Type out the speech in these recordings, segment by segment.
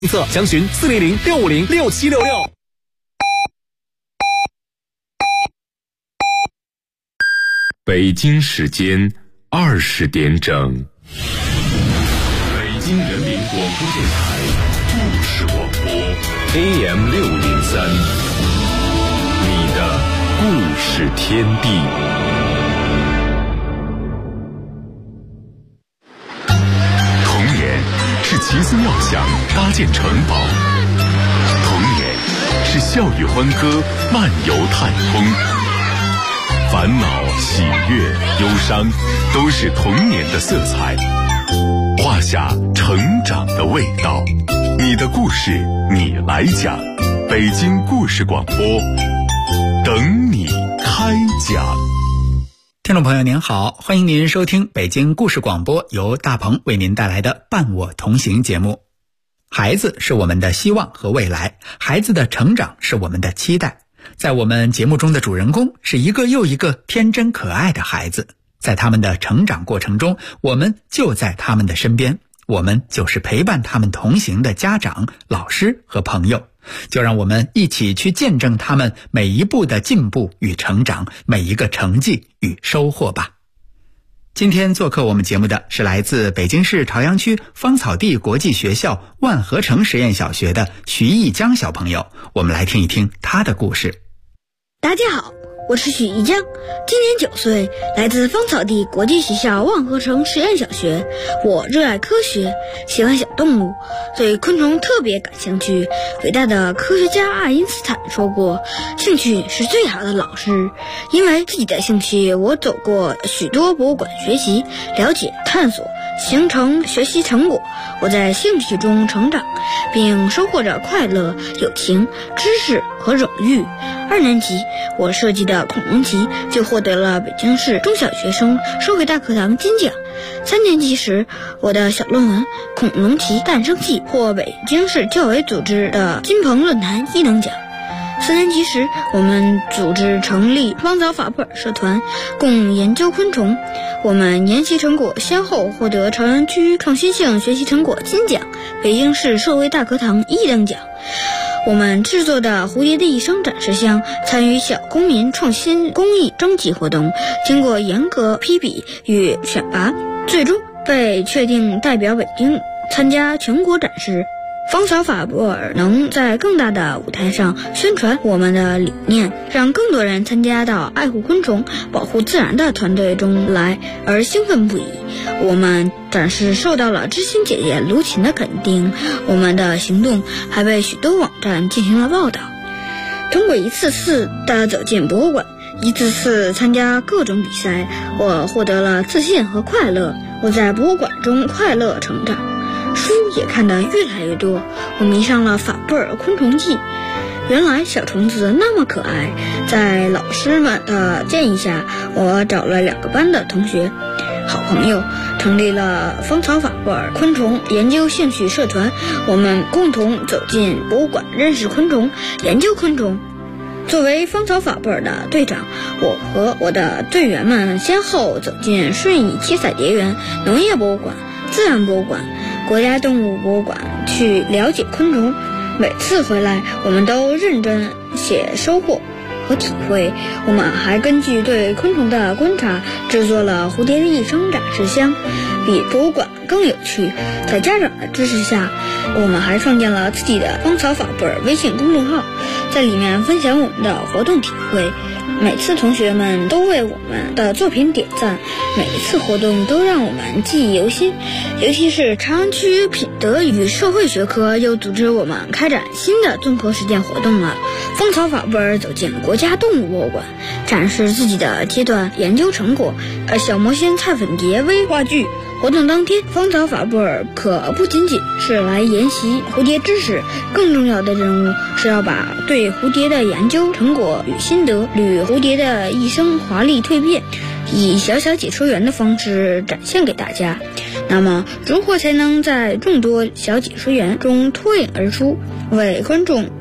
详询400-650-6766。 北京时间20点整，北京人民广播电台故事广播 AM603，你的故事天地。童年是奇思妙想搭建城堡，童年是笑语欢歌漫游太空，烦恼、喜悦、忧伤，都是童年的色彩，画下成长的味道。你的故事，你来讲。北京故事广播，等你开讲。 听众朋友您好，欢迎您收听北京故事广播，由大鹏为您带来的伴我同行节目。孩子是我们的希望和未来，孩子的成长是我们的期待。在我们节目中的主人公是一个又一个天真可爱的孩子，在他们的成长过程中，我们就在他们的身边，我们就是陪伴他们同行的家长、老师和朋友。就让我们一起去见证他们每一步的进步与成长，每一个成绩与收获吧。今天做客我们节目的是来自北京市朝阳区芳草地国际学校万和城实验小学的徐艺江小朋友，我们来听一听他的故事。 大家好，我是许艺江，今年9岁，来自芳草地国际学校万和城实验小学。我热爱科学，喜欢小动物，对昆虫特别感兴趣。伟大的科学家爱因斯坦说过，兴趣是最好的老师。因为自己的兴趣，我走过许多博物馆学习、了解、探索，形成学习成果。我在兴趣中成长，并收获着快乐、友情、知识和荣誉。2年级，我设计的恐龙旗就获得了北京市中小学生社会大课堂金奖。3年级时，我的小论文《恐龙旗诞生记》获北京市教委组织的金鹏论坛1等奖。4年级时，我们组织成立芳草法布尔社团，共研究昆虫。我们研习成果先后获得朝阳区创新性学习成果金奖、北京市社会大课堂1等奖。我们制作的蝴蝶的一生展示箱参与小公民创新公益征集活动，经过严格批比与选拔，最终被确定代表北京参加全国展示。芳草法布尔能在更大的舞台上宣传我们的理念，让更多人参加到爱护昆虫、保护自然的团队中来，而兴奋不已。我们展示受到了知心姐姐卢琴的肯定，我们的行动还被许多网站进行了报道。通过一次次的走进博物馆，一次次参加各种比赛，我获得了自信和快乐。我在博物馆中快乐成长，书也看得越来越多，我迷上了法布尔昆虫记。原来小虫子那么可爱。在老师们的建议下，我找了2个班的同学好朋友，成立了芳草法布尔昆虫研究兴趣社团。我们共同走进博物馆，认识昆虫，研究昆虫。作为芳草法布尔的队长，我和我的队员们先后走进顺义七彩蝶园、农业博物馆、自然博物馆、国家动物博物馆去了解昆虫。每次回来，我们都认真写收获和体会。我们还根据对昆虫的观察，制作了蝴蝶的一生展示箱，比博物馆更有趣。在家长的支持下，我们还创建了自己的芳草法布尔微信公众号，在里面分享我们的活动体会。每次同学们都为我们的作品点赞，每一次活动都让我们记忆犹新。尤其是朝阳区品德与社会学科又组织我们开展新的综合实践活动了。芳草法布尔走进国家动物博物馆，展示自己的阶段研究成果。小魔仙菜粉蝶微话剧活动当天，芳草法布尔可不仅仅是来研习蝴蝶知识，更重要的任务是要把对蝴蝶的研究成果与心得、与蝴蝶的一生华丽蜕变，以小小解说员的方式展现给大家。那么，如何才能在众多小解说员中脱颖而出，为观众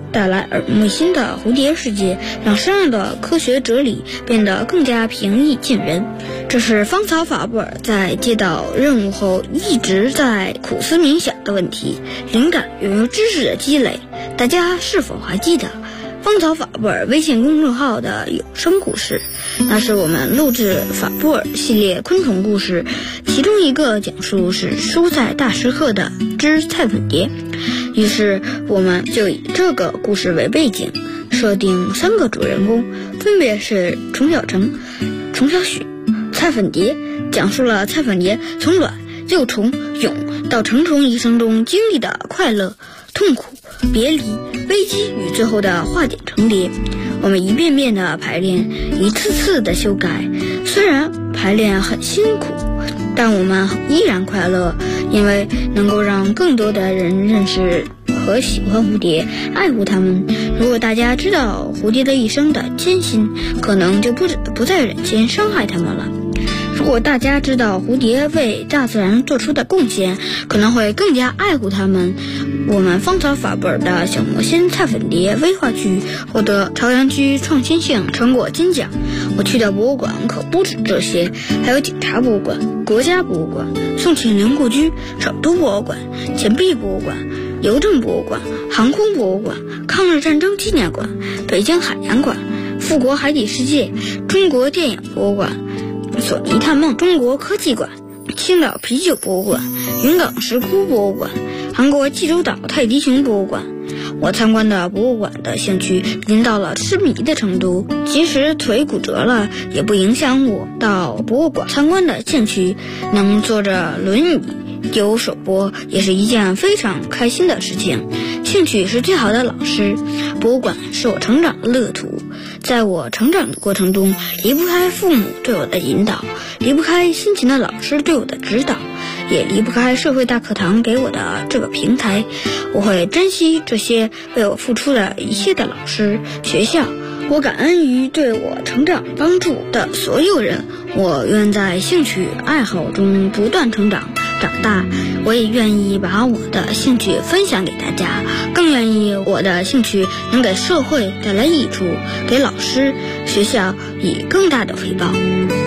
带来耳目一新的蝴蝶世界，让山上的科学哲理变得更加平易近人。这是芳草法布尔在接到任务后一直在苦思冥想的问题。灵感源于知识的积累，大家是否还记得芳草法布尔微信公众号的有声故事？那是我们录制法布尔系列昆虫故事，其中一个讲述是蔬菜大食客的只菜粉蝶。于是我们就以这个故事为背景，设定3个主人公，分别是虫小成、虫小许、菜粉蝶，讲述了菜粉蝶从卵、幼虫、蛹到成虫一生中经历的快乐、痛苦、别离、危机与最后的化茧成蝶。我们一遍遍的排练，一次次的修改，虽然排练很辛苦，但我们依然快乐，因为能够让更多的人认识和喜欢蝴蝶，爱护它们。如果大家知道蝴蝶的一生的艰辛，可能就不再忍心伤害它们了。如果大家知道蝴蝶为大自然做出的贡献，可能会更加爱护它们。我们芳草法布尔的小魔仙菜粉蝶微话剧获得朝阳区创新性成果金奖。我去的博物馆可不止这些，还有警察博物馆、国家博物馆、宋庆龄故居、首都博物馆、钱币博物馆、邮政博物馆、航空博物馆、抗日战争纪念馆、北京海洋馆、富国海底世界、中国电影博物馆、索尼探梦中国科技馆、青岛啤酒博物馆、云冈石窟博物馆、韩国济州岛泰迪熊博物馆。我参观的博物馆的兴趣已经到了痴迷的程度，即使腿骨折了也不影响我到博物馆参观的兴趣。能坐着轮椅丢手波也是一件非常开心的事情。兴趣是最好的老师，博物馆是我成长的乐土。在我成长的过程中，离不开父母对我的引导，离不开辛勤的老师对我的指导，也离不开社会大课堂给我的这个平台。我会珍惜这些为我付出的一切的老师、学校。我感恩于对我成长帮助的所有人。我愿在兴趣爱好中不断成长长大，我也愿意把我的兴趣分享给大家，更愿意我的兴趣能给社会带来益处，给老师、学校以更大的回报。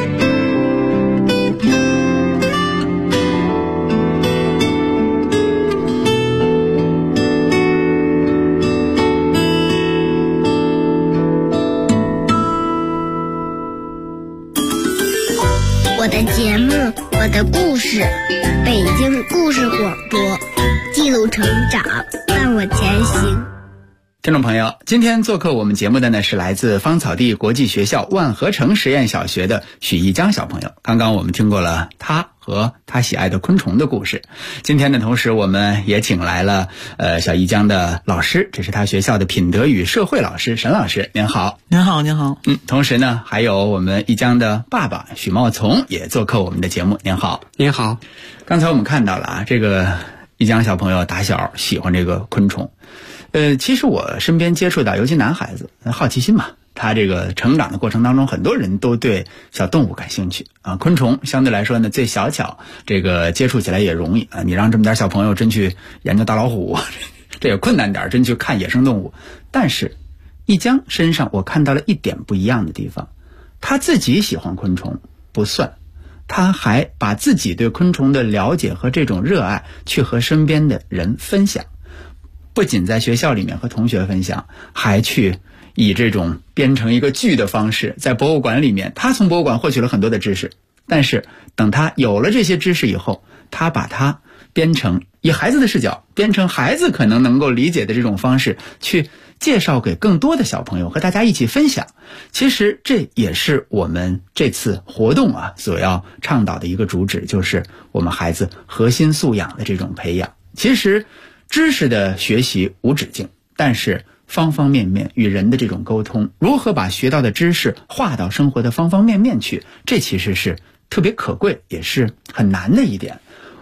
我的节目，我的故事，北京故事广播，记录成长，伴我前行。 听众朋友，今天做客我们节目的呢是来自芳草地国际学校万和城实验小学的许一江小朋友。刚刚我们听过了他和他喜爱的昆虫的故事。今天呢，同时我们也请来了小一江的老师，这是他学校的品德与社会老师沈老师。您好。 您好，您好。 同时呢，还有我们一江的爸爸许茂从也做客我们的节目。您好。 您好。 刚才我们看到了啊，这个一江小朋友打小喜欢这个昆虫。其实我身边接触到，尤其男孩子，好奇心嘛，他这个成长的过程当中，很多人都对小动物感兴趣啊。昆虫相对来说呢，最小巧，这个接触起来也容易啊。你让这么点小朋友真去研究大老虎，这也困难点，真去看野生动物。但是一江身上我看到了一点不一样的地方，他自己喜欢昆虫不算，他还把自己对昆虫的了解和这种热爱去和身边的人分享。不仅在学校里面和同学分享，还去以这种编成一个剧的方式，在博物馆里面，他从博物馆获取了很多的知识，但是等他有了这些知识以后，他把它编成以孩子的视角，编成孩子可能能够理解的这种方式，去介绍给更多的小朋友，和大家一起分享。其实这也是我们这次活动所要倡导的一个主旨，就是我们孩子核心素养的这种培养。其实知识的学习无止境，但是方方面面与人的这种沟通，如何把学到的知识化到生活的方方面面去，这其实是特别可贵，也是很难的一点。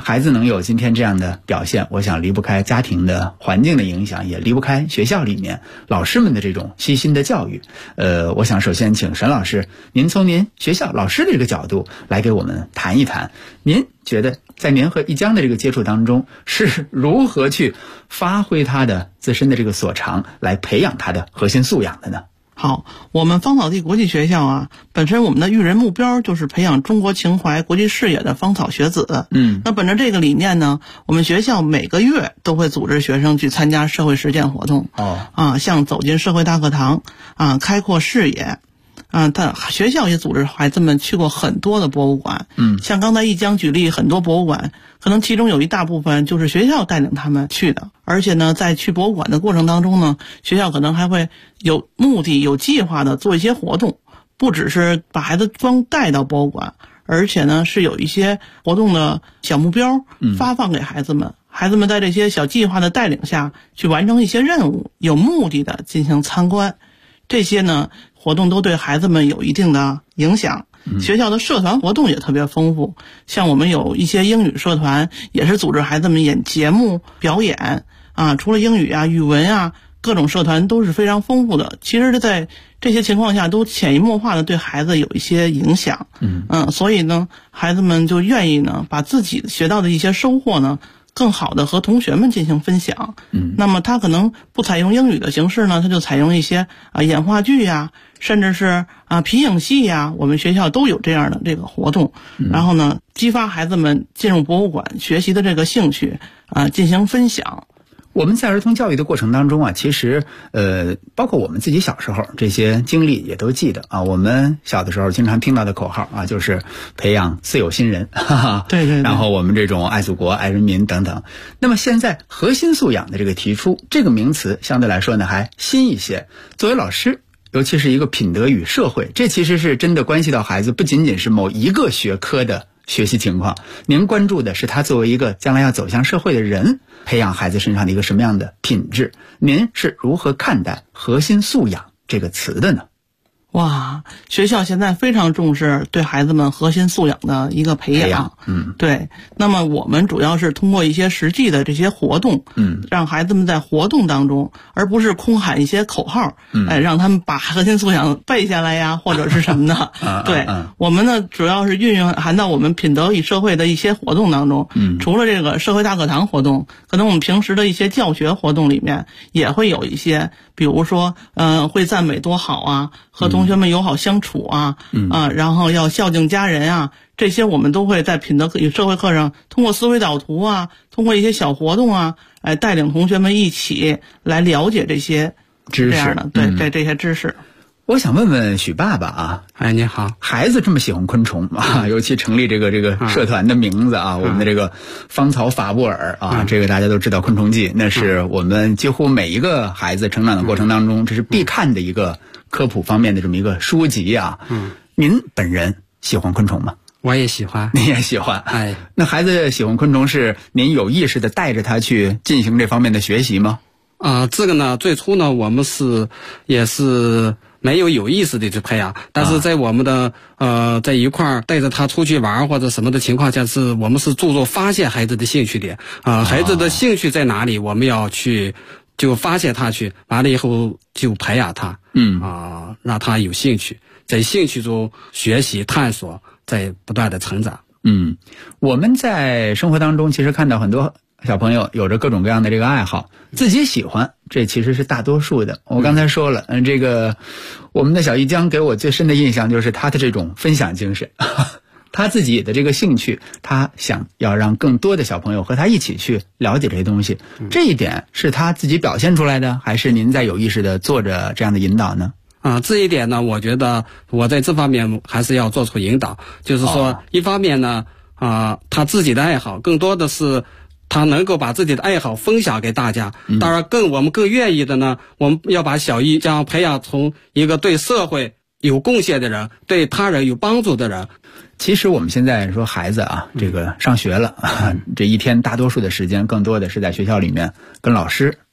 孩子能有今天这样的表现，我想离不开家庭的环境的影响，也离不开学校里面老师们的这种悉心的教育。我想首先请沈老师，您从您学校老师的这个角度来给我们谈一谈，您觉得在您和一江的这个接触当中，是如何去发挥他的自身的这个所长，来培养他的核心素养的呢？ 好，我们芳草地国际学校啊，本身我们的育人目标就是培养中国情怀、国际视野的芳草学子。那本着这个理念呢，我们学校每个月都会组织学生去参加社会实践活动。像走进社会大课堂啊，开阔视野。学校也组织孩子们去过很多的博物馆。像刚才一江举例，很多博物馆可能其中有一大部分就是学校带领他们去的，而且呢，在去博物馆的过程当中呢，学校可能还会有目的、有计划的做一些活动，不只是把孩子光带到博物馆，而且呢是有一些活动的小目标发放给孩子们。孩子们在这些小计划的带领下去完成一些任务，有目的的进行参观，这些呢活动都对孩子们有一定的影响。学校的社团活动也特别丰富，像我们有一些英语社团，也是组织孩子们演节目表演啊。除了英语啊、语文啊，各种社团都是非常丰富的。其实在这些情况下，都潜移默化的对孩子有一些影响。所以呢，孩子们就愿意呢，把自己学到的一些收获呢，更好的和同学们进行分享。那么他可能不采用英语的形式呢，他就采用一些演话剧呀，甚至是皮影戏呀，我们学校都有这样的这个活动。然后呢，激发孩子们进入博物馆学习的这个兴趣进行分享。 我们在儿童教育的过程当中啊，其实包括我们自己小时候这些经历也都记得啊。我们小的时候经常听到的口号啊，就是培养四有新人， 对。 然后我们这种爱祖国、爱人民等等。那么现在核心素养的这个提出，这个名词相对来说呢还新一些。作为老师，尤其是一个品德与社会，这其实是真的关系到孩子不仅仅是某一个学科的学习情况，您关注的是他作为一个将来要走向社会的人，培养孩子身上的一个什么样的品质？您是如何看待核心素养这个词的呢？ 哇，学校现在非常重视对孩子们核心素养的一个培养。对。那么我们主要是通过一些实际的这些活动，让孩子们在活动当中，而不是空喊一些口号，让他们把核心素养背下来呀，或者是什么的。对。我们呢，主要是运用含到我们品德与社会的一些活动当中。除了这个社会大课堂活动，可能我们平时的一些教学活动里面也会有一些，比如说会赞美多好啊，和同学们友好相处啊，然后要孝敬家人啊，这些我们都会在品德与社会课上通过思维导图啊，通过一些小活动啊，带领同学们一起来了解这些知识的，这些知识。 我想问问许爸爸啊， 你好， 孩子这么喜欢昆虫啊，尤其成立这个社团的名字啊，我们的这个芳草法布尔啊，这个大家都知道《昆虫记》，那是我们几乎每一个孩子成长的过程当中，这是必看的一个科普方面的这么一个书籍啊。您本人喜欢昆虫吗？ 我也喜欢。 你也喜欢？那孩子喜欢昆虫是您有意识的带着他去进行这方面的学习吗？ 这个呢，最初呢，我们也是没有意识的去培养，但是在我们的在一块儿带着他出去玩或者什么的情况下，我们是注重发现孩子的兴趣点孩子的兴趣在哪里，我们要去就发现他去，完了以后就培养他，让他有兴趣，在兴趣中学习探索，在不断的成长。 我们在生活当中其实看到很多小朋友有着各种各样的这个爱好，自己喜欢，这其实是大多数的。我刚才说了，这个我们的小一江给我最深的印象就是他的这种分享精神，他自己的这个兴趣，他想要让更多的小朋友和他一起去了解这些东西。这一点是他自己表现出来的，还是您在有意识的做着这样的引导呢？ 这一点呢，我觉得我在这方面还是要做出引导，就是说一方面呢他自己的爱好更多的是他能够把自己的爱好分享给大家。当然我们更愿意的呢，我们要把小一将培养从一个对社会有贡献的人，对他人有帮助的人。 其实我们现在说孩子啊，这个上学了这一天大多数的时间更多的是在学校里面跟老师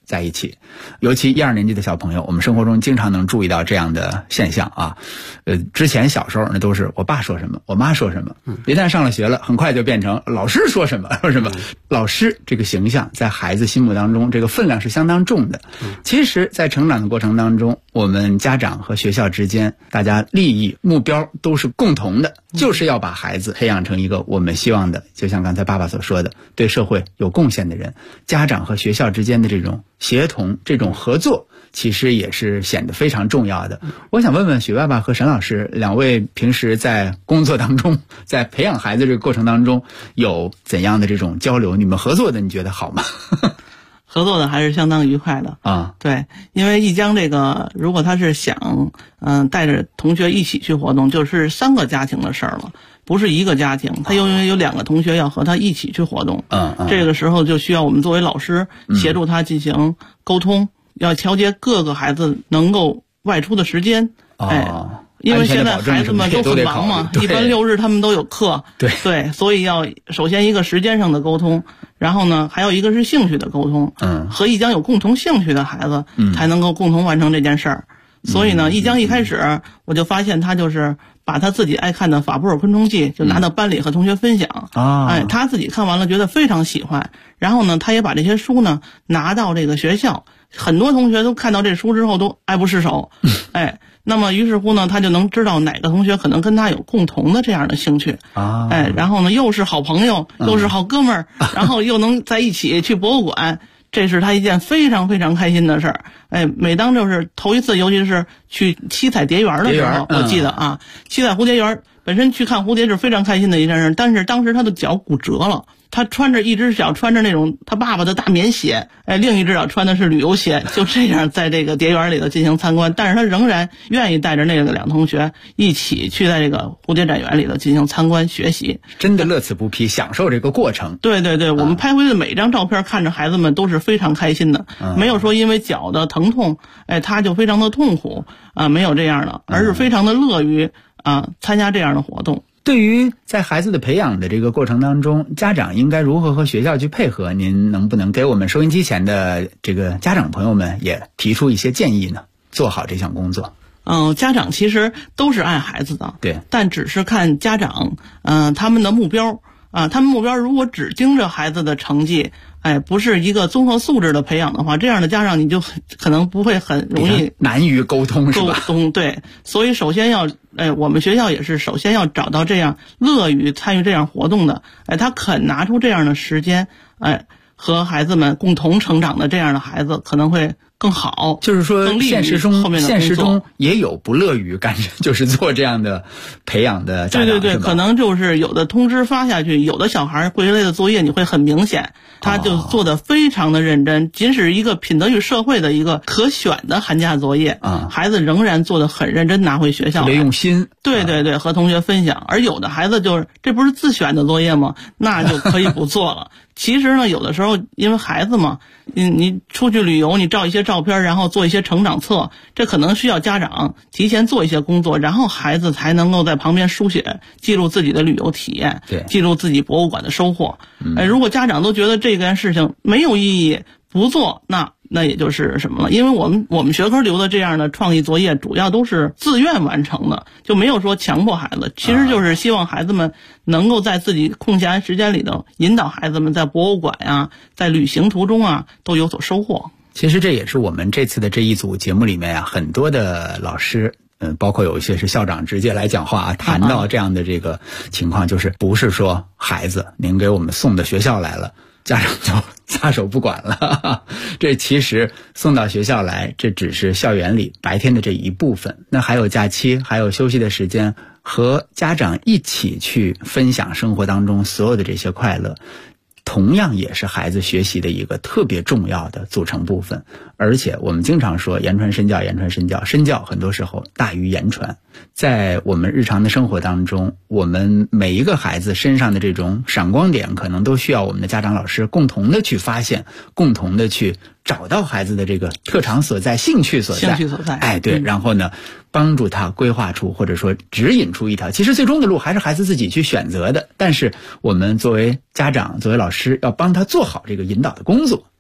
在一起。尤其1、2年级的小朋友，我们生活中经常能注意到这样的现象啊。之前小时候那都是我爸说什么，我妈说什么，一旦上了学了，很快就变成老师说什么说什么。老师这个形象在孩子心目当中，这个分量是相当重的。其实在成长的过程当中，我们家长和学校之间，大家利益目标都是共同的，就是要把孩子培养成一个我们希望的，就像刚才爸爸所说的，对社会有贡献的人。家长和学校之间的这种协同，这种合作，其实也是显得非常重要的。我想问问许爸爸和沈老师，两位平时在工作当中，在培养孩子这个过程当中，有怎样的这种交流？你们合作的你觉得好吗？ 合作的还是相当愉快的啊。 对，因为一江这个，如果他是想带着同学一起去活动，就是3个家庭的事儿了，不是一个家庭，他因为有2个同学要和他一起去活动，这个时候就需要我们作为老师协助他进行沟通，要调节各个孩子能够外出的时间。因为现在孩子们都很忙嘛，一般6日他们都有课，对，所以要首先一个时间上的沟通，然后呢还有一个是兴趣的沟通，和一江有共同兴趣的孩子才能够共同完成这件事儿。所以呢，一江一开始我就发现他就是把他自己爱看的《法布尔昆虫记》就拿到班里和同学分享，他自己看完了觉得非常喜欢，然后呢他也把这些书呢拿到这个学校，很多同学都看到这书之后都爱不释手，那么于是乎呢，他就能知道哪个同学可能跟他有共同的这样的兴趣然后呢又是好朋友，又是好哥们儿，然后又能在一起去博物馆，这是他一件非常非常开心的事儿。每当就是头一次，尤其是去七彩蝶园的时候，我记得七彩蝴蝶园本身去看蝴蝶是非常开心的一件事，但是当时他的脚骨折了。他穿着一只脚穿着那种他爸爸的大棉鞋，另一只脚穿的是旅游鞋，就这样在这个蝶园里头进行参观，但是他仍然愿意带着那个2同学一起去在这个蝴蝶展园里头进行参观学习， 真的乐此不疲，享受这个过程。 对对对，我们拍回的每一张照片看着孩子们都是非常开心的，没有说因为脚的疼痛他就非常的痛苦没有这样的，而是非常的乐于参加这样的活动。 对于在孩子的培养的这个过程当中，家长应该如何和学校去配合？您能不能给我们收音机前的这个家长朋友们也提出一些建议呢？做好这项工作。 家长其实都是爱孩子的， 对， 但只是看家长他们的目标他们目标如果只盯着孩子的成绩，不是一个综合素质的培养的话，这样的家长你就可能不会很容易难于沟通，是吧？ 对，所以首先要我们学校也是首先要找到这样乐于参与这样活动的，他肯拿出这样的时间，和孩子们共同成长的这样的孩子可能会更好。 就是说现实中也有不乐于干就是做这样的培养的家长。 对，可能就是有的通知发下去，有的小孩会类的作业你会很明显他就做得非常的认真，即使一个品德与社会的一个可选的寒假作业孩子仍然做得很认真拿回学校来， 用心。 对，和同学分享。而有的孩子就是这不是自选的作业吗？那就可以不做了。其实呢，有的时候因为孩子嘛，你出去旅游，你照一些照片，然后做一些成长册，这可能需要家长提前做一些工作，然后孩子才能够在旁边书写记录自己的旅游体验， 对， 记录自己博物馆的收获。如果家长都觉得这件事情没有意义，不做，那也就是什么了？因为我们学科留的这样的创意作业，主要都是自愿完成的，就没有说强迫孩子。其实就是希望孩子们能够在自己空闲时间里头，引导孩子们在博物馆在旅行途中都有所收获。 其实这也是我们这次的这一组节目里面很多的老师。包括有一些是校长直接来讲话谈到这样的这个情况，就是不是说孩子您给我们送到学校来了，家长就撒手不管了。这其实送到学校来，这只是校园里白天的这一部分，那还有假期，还有休息的时间，和家长一起去分享生活当中所有的这些快乐，同样也是孩子学习的一个特别重要的组成部分。而且我们经常说言传身教，言传身教，身教很多时候大于言传。在我们日常的生活当中，我们每一个孩子身上的这种闪光点，可能都需要我们的家长老师共同的去发现，共同的去找到孩子的这个特长所在，兴趣所在。对，然后呢，帮助他规划出或者说指引出一条，其实最终的路还是孩子自己去选择的，但是我们作为家长，作为老师，要帮他做好这个引导的工作。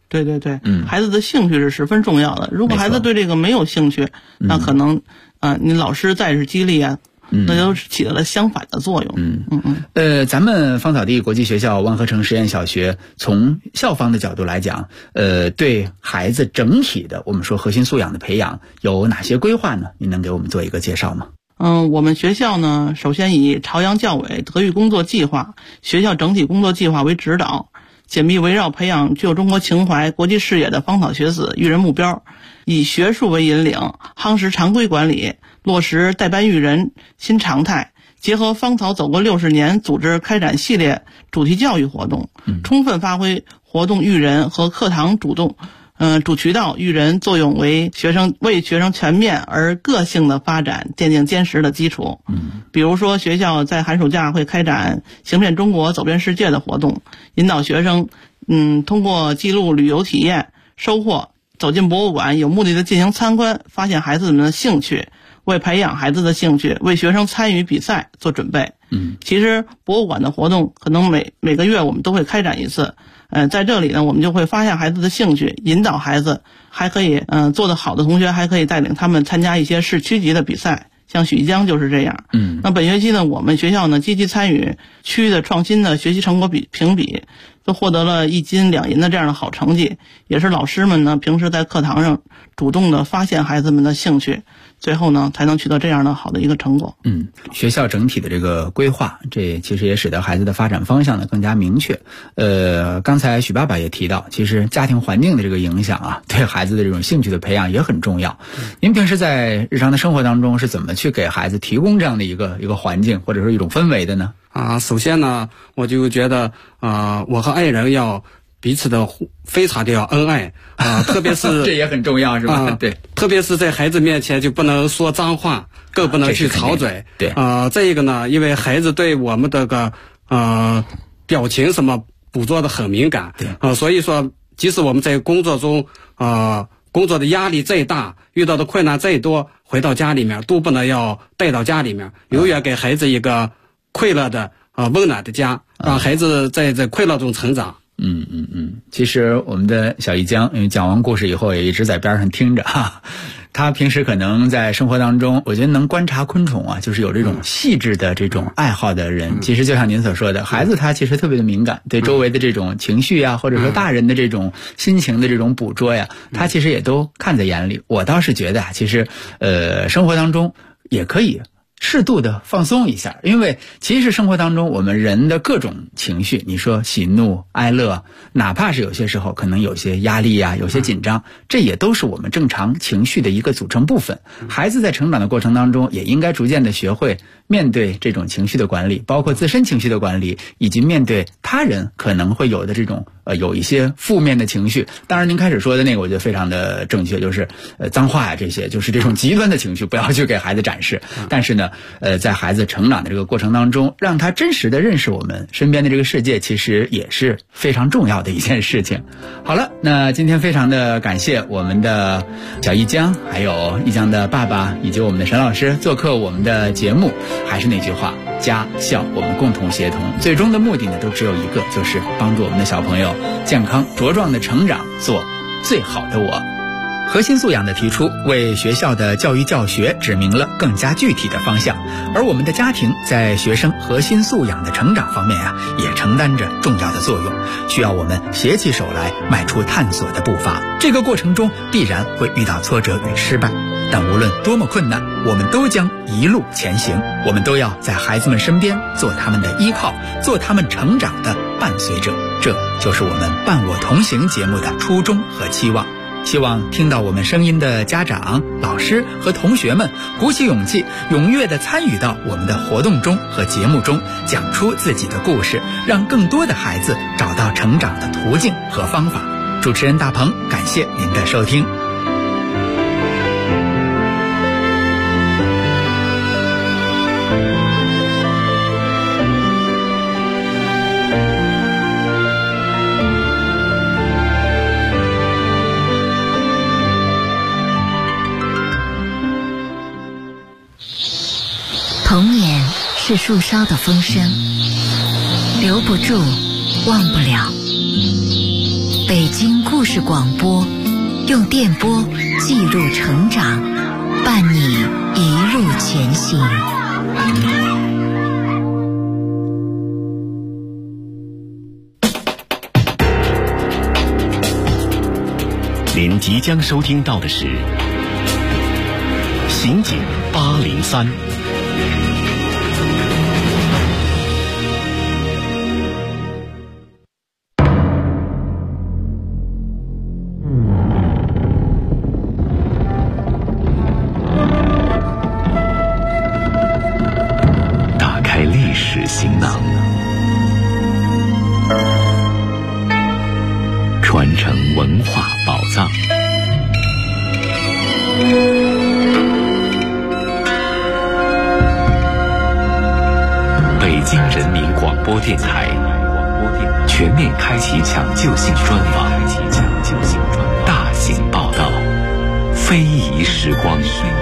对对对，孩子的兴趣是十分重要的。如果孩子对这个没有兴趣，那可能你老师再是激励啊，那都是起到了相反的作用。 咱们芳草地国际学校万和城实验小学从校方的角度来讲，对孩子整体的我们说核心素养的培养有哪些规划呢？您能给我们做一个介绍吗？ 我们学校呢，首先以朝阳教委德育工作计划、学校整体工作计划为指导，紧密围绕培养具有中国情怀、国际视野的芳草学子育人目标，以学术为引领，夯实常规管理，落实带班育人新常态，结合芳草走过60年，组织开展系列主题教育活动，充分发挥活动育人和课堂主渠道育人作用，为学生全面而个性的发展奠定坚实的基础。比如说学校在寒暑假会开展行遍中国走遍世界的活动，引导学生通过记录旅游体验收获，走进博物馆，有目的的进行参观，发现孩子们的兴趣，为培养孩子的兴趣，为学生参与比赛做准备。其实博物馆的活动可能每个月我们都会开展一次。在这里呢，我们就会发现孩子的兴趣，引导孩子，还可以做得好的同学还可以带领他们参加一些市区级的比赛，像许江就是这样。那本学期呢，我们学校呢积极参与区的创新的学习成果评比，都获得了1金2银的这样的好成绩，也是老师们呢平时在课堂上主动的发现孩子们的兴趣，最后呢才能取得这样的好的一个成果。 学校整体的这个规划，这其实也使得孩子的发展方向呢更加明确。刚才许爸爸也提到，其实家庭环境的这个影响啊，对孩子的这种兴趣的培养也很重要。您平时在日常的生活当中是怎么去给孩子提供这样的一个环境或者说一种氛围的呢？ 首先呢，我就觉得我和爱人要彼此的非常的要恩爱特别是这也很重要是吧？对， 特别是在孩子面前就不能说脏话，更不能去吵嘴。 对， 这一个呢，因为孩子对我们这个表情什么捕捉的很敏感。 对， 所以说即使我们在工作中工作的压力再大，遇到的困难再多，回到家里面都不能要带到家里面，永远给孩子一个快乐的温暖的家，让孩子在快乐中成长。 其实我们的小一江，因为讲完故事以后也一直在边上听着哈。他平时可能在生活当中，我觉得能观察昆虫啊，就是有这种细致的这种爱好的人。其实就像您所说的，孩子他其实特别的敏感，对周围的这种情绪啊，或者说大人的这种心情的这种捕捉呀，他其实也都看在眼里。我倒是觉得其实生活当中也可以适度的放松一下，因为其实生活当中我们人的各种情绪，你说喜怒哀乐，哪怕是有些时候可能有些压力啊，有些紧张，这也都是我们正常情绪的一个组成部分。孩子在成长的过程当中也应该逐渐的学会面对这种情绪的管理，包括自身情绪的管理，以及面对他人可能会有的这种有一些负面的情绪。当然您开始说的那个我觉得非常的正确，就是脏话呀，这些就是这种极端的情绪不要去给孩子展示。但是呢在孩子成长的这个过程当中，让他真实的认识我们身边的这个世界，其实也是非常重要的一件事情。好了，那今天非常的感谢我们的小一江，还有一江的爸爸，以及我们的沈老师做客我们的节目。还是那句话，家校我们共同协同，最终的目的呢都只有一个，就是帮助我们的小朋友健康茁壮的成长，做最好的我。核心素养的提出，为学校的教育教学指明了更加具体的方向，而我们的家庭在学生核心素养的成长方面也承担着重要的作用，需要我们携起手来迈出探索的步伐。这个过程中必然会遇到挫折与失败，但无论多么困难，我们都将一路前行。我们都要在孩子们身边做他们的依靠，做他们成长的伴随者。这就是我们伴我同行节目的初衷和期望。希望听到我们声音的家长、老师和同学们鼓起勇气，踊跃地参与到我们的活动中和节目中，讲出自己的故事，让更多的孩子找到成长的途径和方法。主持人大鹏，感谢您的收听。 童年是树梢的风声，留不住，忘不了。 北京故事广播，用电波记录成长，伴你一路前行。 您即将收听到的是《刑警803》。打开历史行囊，传承文化宝藏。北京人民广播电台全面开启抢救性专访，大型报道，非遗时光。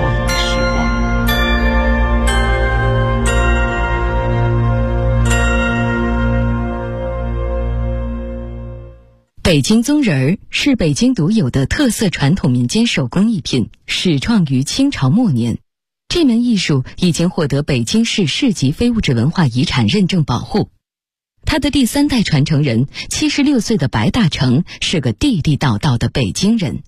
北京宗人儿是北京独有的特色传统民间手工艺品，始创于清朝末年。这门艺术已经获得北京市市级非物质文化遗产认证保护。他的第3代传承人76岁的白大成是个地地道道的北京人。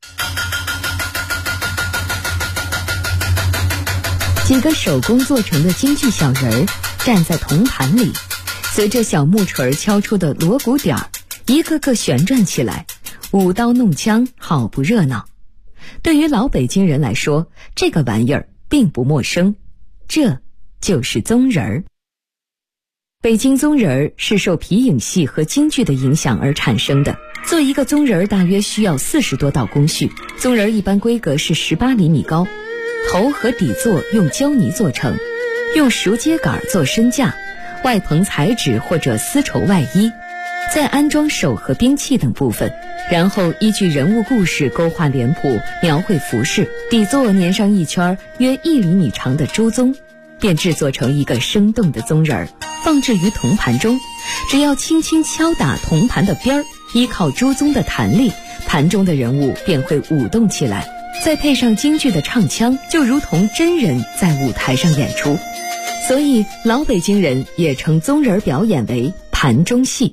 几个手工做成的京剧小人儿站在铜盘里，随着小木锤敲出的锣鼓点儿，一个个旋转起来，舞刀弄枪，好不热闹。对于老北京人来说，这个玩意儿并不陌生，这就是宗人儿。北京宗人儿是受皮影戏和京剧的影响而产生的。做一个宗人儿大约需要40多道工序，宗人儿一般规格是18厘米高，头和底座用胶泥做成，用熟秸秆做身架，外棚彩纸或者丝绸外衣，再安装手和兵器等部分，然后依据人物故事勾画脸谱，描绘服饰，底座粘上一圈约1厘米长的朱宗，便制作成一个生动的宗人儿，放置于铜盘中。只要轻轻敲打铜盘的边儿，依靠朱宗的弹力，盘中的人物便会舞动起来，再配上京剧的唱腔，就如同真人在舞台上演出。所以老北京人也称宗人表演为盘中戏。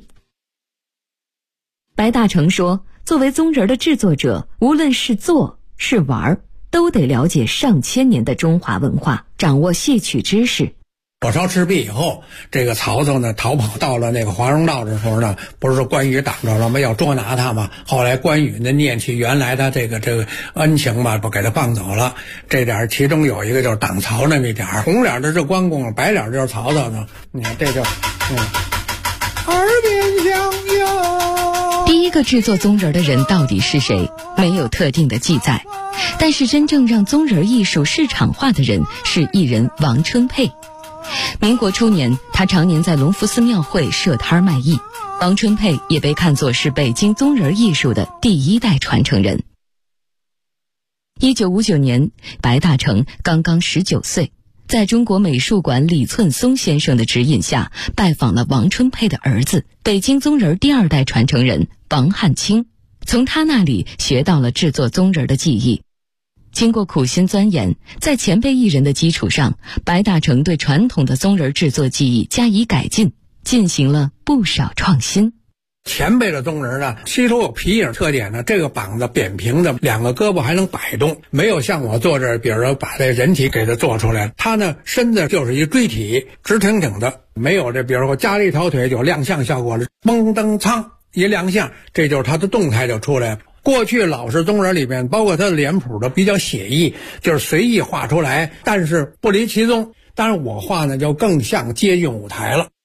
白大成说，作为宗人的制作者，无论是做是玩，都得了解上千年的中华文化，掌握戏曲知识。 火烧赤壁以后，这个曹操呢逃跑到了那个华容道的时候呢，不是说关羽挡着了吗？要捉拿他嘛。后来关羽呢念起原来的这个恩情嘛，不给他放走了。这点其中有一个就是挡曹那么一点，红脸的是关公，白脸就是曹操呢。你看这就耳边响哟。 第一个制作宗人的人到底是谁？没有特定的记载。但是真正让宗人艺术市场化的人是艺人王春佩。民国初年，他常年在隆福寺庙会设摊卖艺。王春佩也被看作是北京宗人艺术的第1代传承人。1959年，白大成刚刚19岁，在中国美术馆李寸松先生的指引下，拜访了王春佩的儿子，北京宗人第2代传承人王汉卿，从他那里学到了制作宗人的技艺。经过苦心钻研，在前辈艺人的基础上，白大成对传统的宗人制作技艺加以改进，进行了不少创新。 前辈的宗人呢，其中有皮影特点呢，这个膀子扁平的，2个胳膊还能摆动，没有像我做这，比如说把这人体给它做出来，他呢身子就是一锥体，直挺挺的，没有这比如说加了一条腿有亮相效果了，嘣噔苍一亮相，这就是他的动态就出来了。过去老式宗人里面，包括他的脸谱的比较写意，就是随意画出来，但是不离其宗。当然我画呢就更像接近舞台了。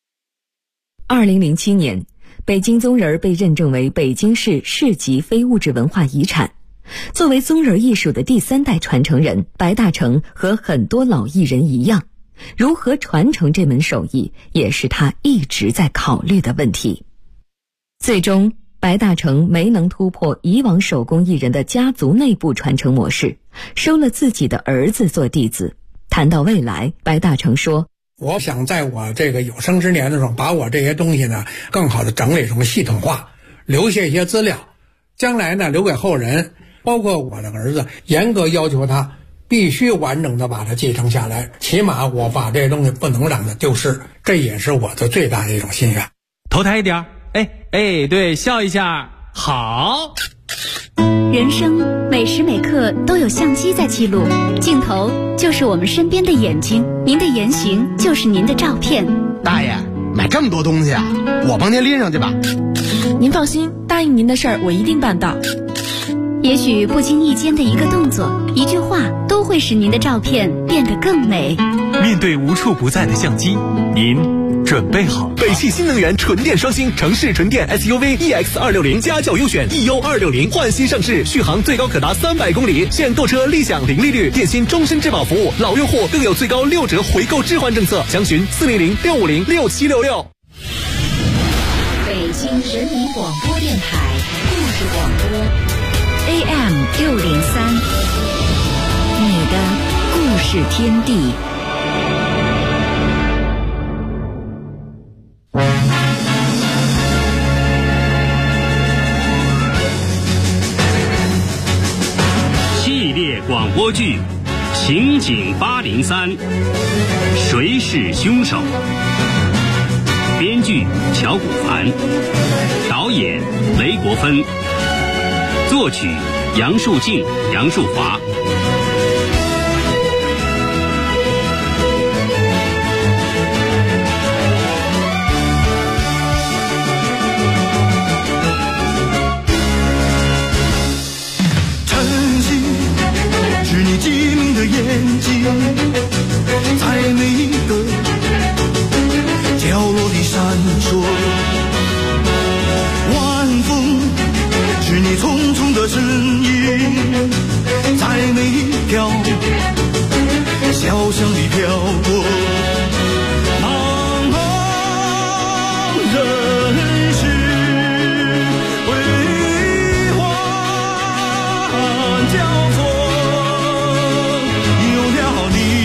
2007年，北京宗人被认证为北京市市级非物质文化遗产。作为宗人艺术的第3代传承人，白大成和很多老艺人一样，如何传承这门手艺，也是他一直在考虑的问题。最终，白大成没能突破以往手工艺人的家族内部传承模式，收了自己的儿子做弟子。谈到未来，白大成说， 我想在我这个有生之年的时候，把我这些东西呢更好的整理成系统化， 留下一些资料，将来呢留给后人，包括我的儿子，严格要求他必须完整的把它继承下来，起码我把这东西不能让它丢失，这也是我的最大的一种心愿。 头抬一点，对，笑一下，好。 人生每时每刻都有相机在记录，镜头就是我们身边的眼睛，您的言行就是您的照片。 大爷，买这么多东西啊，我帮您拎上去吧。 您放心，答应您的事儿我一定办到。 也许不经意间的一个动作、一句话，都会使您的照片变得更美。 面对无处不在的相机，您准备好？北汽新能源纯电双星城市纯电 SUV EX260家轿优选 EU260焕新上市，续航最高可达300公里，现购车立享零利率，电信终身质保服务，老用户更有最高6折回购置换政策。详询400-650-6766。 北京人民广播电台故事广播 AM603，你的故事天地。 系列广播剧《刑警803》，谁是凶手？编剧乔古凡，导演雷国芬，作曲杨树静、杨树华。 晨曦是你机灵的眼睛，在每一个角落里闪烁。晚风是你匆匆的身影，在每一条小巷里飘过。茫茫人世辉煌交错，有了你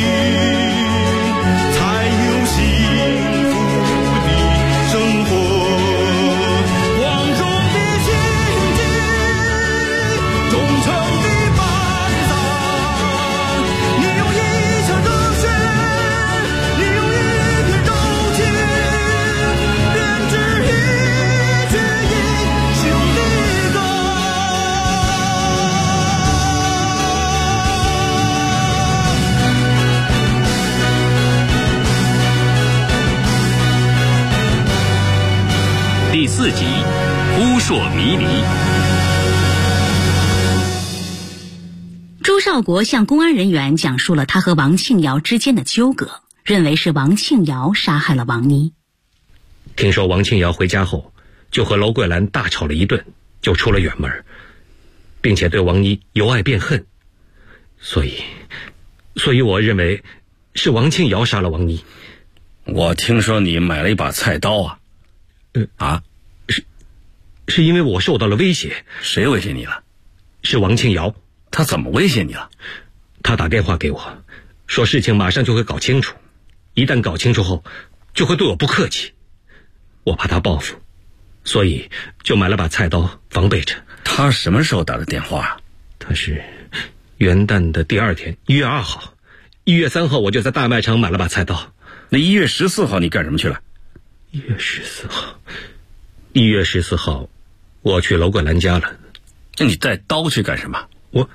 才有幸福的生活。光荣的心境，忠诚的伴郎，你用一腔热血，你用一片柔情，编织一曲英雄的歌。 第4集，扑朔迷离。 朱少国向公安人员讲述了他和王庆瑶之间的纠葛，认为是王庆瑶杀害了王妮。 听说王庆瑶回家后就和娄桂兰大吵了一顿，就出了远门，并且对王妮由爱变恨，所以我认为是王庆瑶杀了王妮。 我听说你买了一把菜刀啊？ 是因为我受到了威胁。 谁威胁你了？ 是王庆瑶。 他怎么威胁你了？ 他打电话给我，说事情马上就会搞清楚，一旦搞清楚后就会对我不客气，我怕他报复，所以就买了把菜刀防备着。 他什么时候打的电话？ 他是元旦的第2天，1月2号，1月3号我就在大卖场买了把菜刀。 那1月14号你干什么去了 ？1月14号我去娄桂兰家了。 那你带刀去干什么？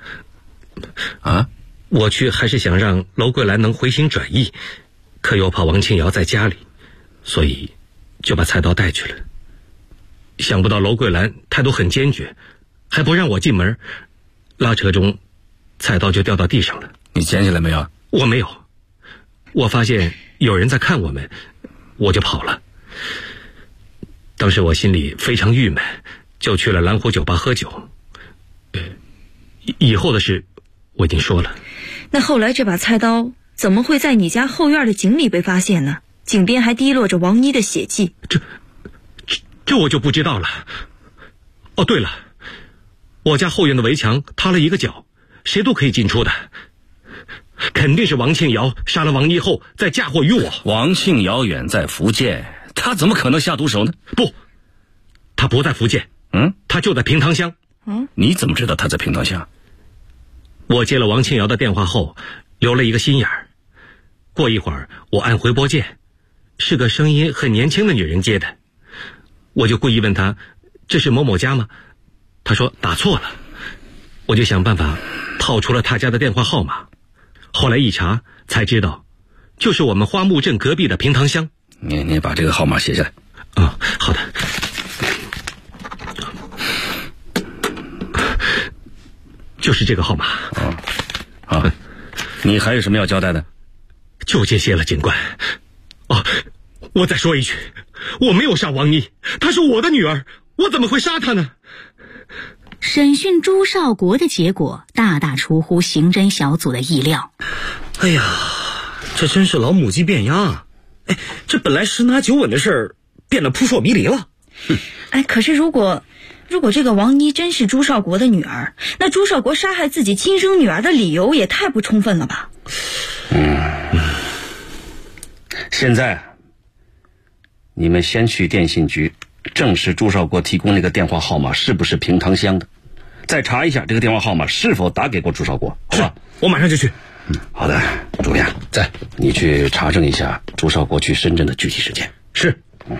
我去还是想让娄桂兰能回心转意，可又怕王庆瑶在家里，所以就把菜刀带去了。想不到娄桂兰态度很坚决，还不让我进门，拉扯中菜刀就掉到地上了。 你捡起来没有？ 我没有，我发现有人在看我们，我就跑了。当时我心里非常郁闷，就去了蓝湖酒吧喝酒。以后的事我已经说了。 那后来这把菜刀怎么会在你家后院的井里被发现呢？井边还滴落着王妮的血迹。 这我就不知道了。哦，对了，我家后院的围墙塌了一个角，谁都可以进出的。肯定是王庆瑶杀了王妮后再嫁祸于我。 王庆瑶远在福建，他怎么可能下毒手呢？ 不，他不在福建。 他就在平塘乡。 你怎么知道他在平塘乡？ 我接了王庆瑶的电话后，留了一个心眼儿。过一会儿，我按回拨键，是个声音很年轻的女人接的。我就故意问她：“这是某某家吗？”她说打错了。我就想办法套出了她家的电话号码。后来一查才知道，就是我们花木镇隔壁的平塘乡。 你把这个号码写下来。 好的。就是这个号码。 你还有什么要交代的？ 就这些了，警官。我再说一句，我没有杀王妮，她是我的女儿，我怎么会杀她呢？ 审讯朱少国的结果大大出乎刑侦小组的意料。 哎呀，这真是老母鸡变鸭啊！这本来十拿九稳的事儿，变得扑朔迷离了。 可是如果这个王妮真是朱少国的女儿，那朱少国杀害自己亲生女儿的理由也太不充分了吧？ 现在你们先去电信局证实朱少国提供那个电话号码是不是平塘乡的，再查一下这个电话号码是否打给过朱少国。好吧， 我马上就去。 好的，朱亚在，你去查证一下朱少国去深圳的具体时间。 是。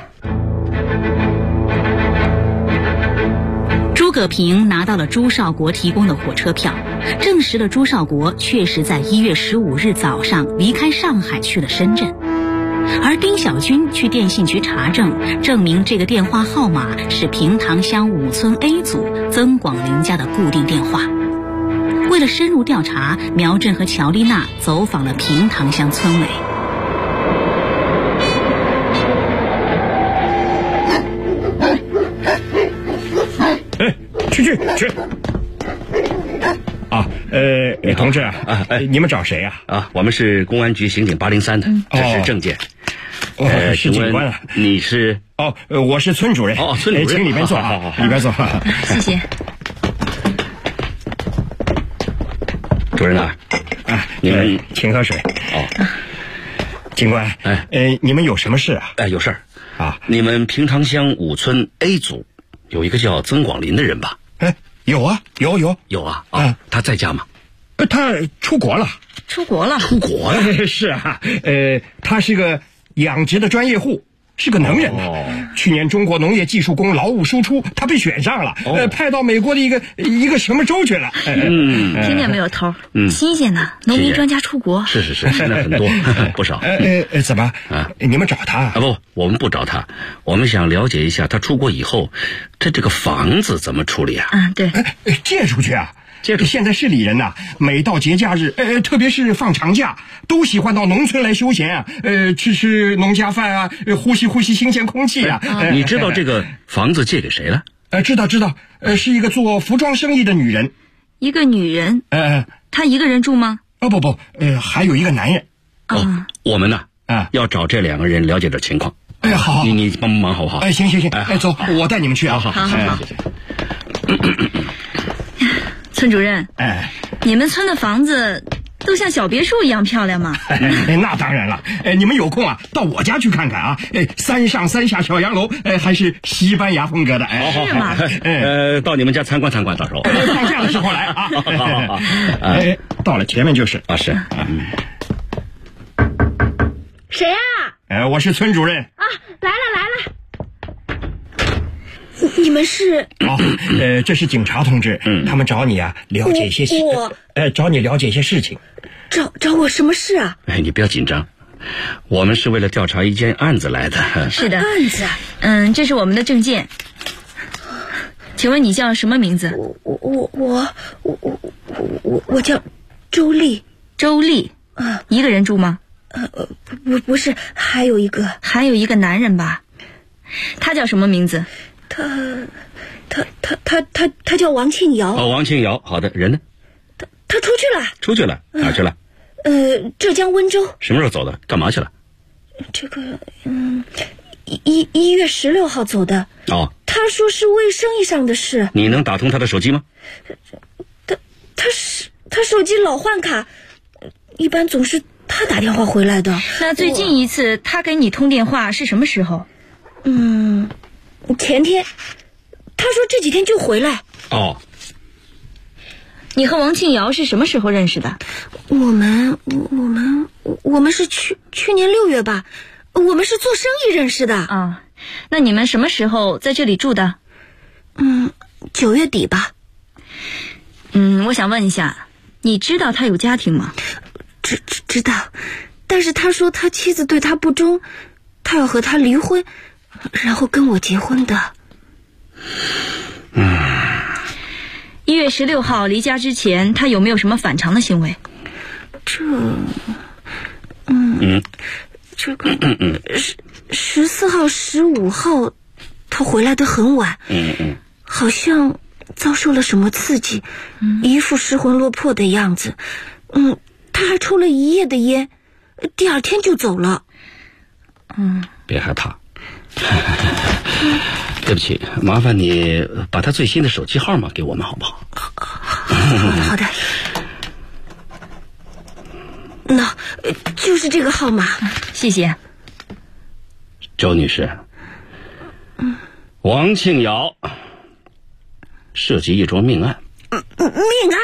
诸葛平拿到了朱少国提供的火车票，证实了朱少国确实在1月15日早上离开上海去了深圳。而丁小军去电信局查证，证明这个电话号码是平塘乡5村 A 组曾广林家的固定电话。为了深入调查，苗振和乔丽娜走访了平塘乡村委。 去。同志你们找谁啊？ 我们是公安局刑警803的，这是证件。 是警官啊？ 你是？ 我是村主任。 村主任， 请里边坐。 好， 里边坐。 谢谢。 主任你们请喝水。警官，你们有什么事啊？ 有事儿你们平塘乡5村 A 组有一个叫曾广林的人吧？ 有啊。 他在家吗？ 他出国了。 出国了？ 是啊，他是个养殖的专业户，是个能人去年中国农业技术工劳务输出，他被选上了，派到美国的一个什么州去了。 听见没有，头？新鲜的，农民专家出国。 是，现在很多不少。 怎么你们找他不，我们不找他，我们想了解一下他出国以后，这个房子怎么处理啊？ 对， 借出去啊。现在市里人呐，每到节假日，特别是放长假，都喜欢到农村来休闲吃农家饭啊，呼吸新鲜空气啊。 你知道这个房子借给谁了？ 知道，是一个做服装生意的女人。 一个女人？她一个人住吗？ 不，还有一个男人。 我们呢要找这2个人了解点情况。 好， 你帮忙好不好？ 行，走，我带你们去啊。 好， 谢谢。 村主任，你们村的房子都像小别墅一样漂亮吗？ 那当然了，你们有空到我家去看看啊！3上3下小洋楼，还是西班牙风格的。 是吗？ 到你们家参观，到时候放假的时候来啊！好，到了前面就是是。 谁啊？ 我是村主任。 来了。你们是？ 这是警察同志，他们找你了解一些找你了解一些事情。 找我什么事啊？ 你不要紧张，我们是为了调查一件案子来的。 是的， 案子。 这是我们的证件。请问你叫什么名字？ 我叫周丽。 周丽。一个人住吗？ 不是，还有一个男人吧？他叫什么名字？ 他叫王庆瑶。 王庆瑶，好的，人呢？ 他出去了。 哪儿去了？ 浙江温州。 什么时候走的？干嘛去了？ 这个1月16号走的。他说是为生意上的事。 你能打通他的手机吗？ 他手机老换卡，一般总是他打电话回来的。 那最近一次他给你通电话是什么时候？ 前天他说这几天就回来。 哦， 你和王庆瑶是什么时候认识的？ 我们是去年6月吧，我们是做生意认识的啊。那你们什么时候在这里住的 ？9月底吧。 我想问一下，你知道他有家庭吗？ 知道，但是他说他妻子对他不忠，他要和他离婚，然后跟我结婚的。 1月16号离家之前，他有没有什么反常的行为？ 这个14号、15号，他回来的很晚，好像遭受了什么刺激，一副失魂落魄的样子。他还抽了一夜的烟，第2天就走了。 别害怕。对不起，麻烦你把他最新的手机号码给我们好不好？ 好的。那就是这个号码。 谢谢。 周女士，王庆瑶涉及一桩命案。 命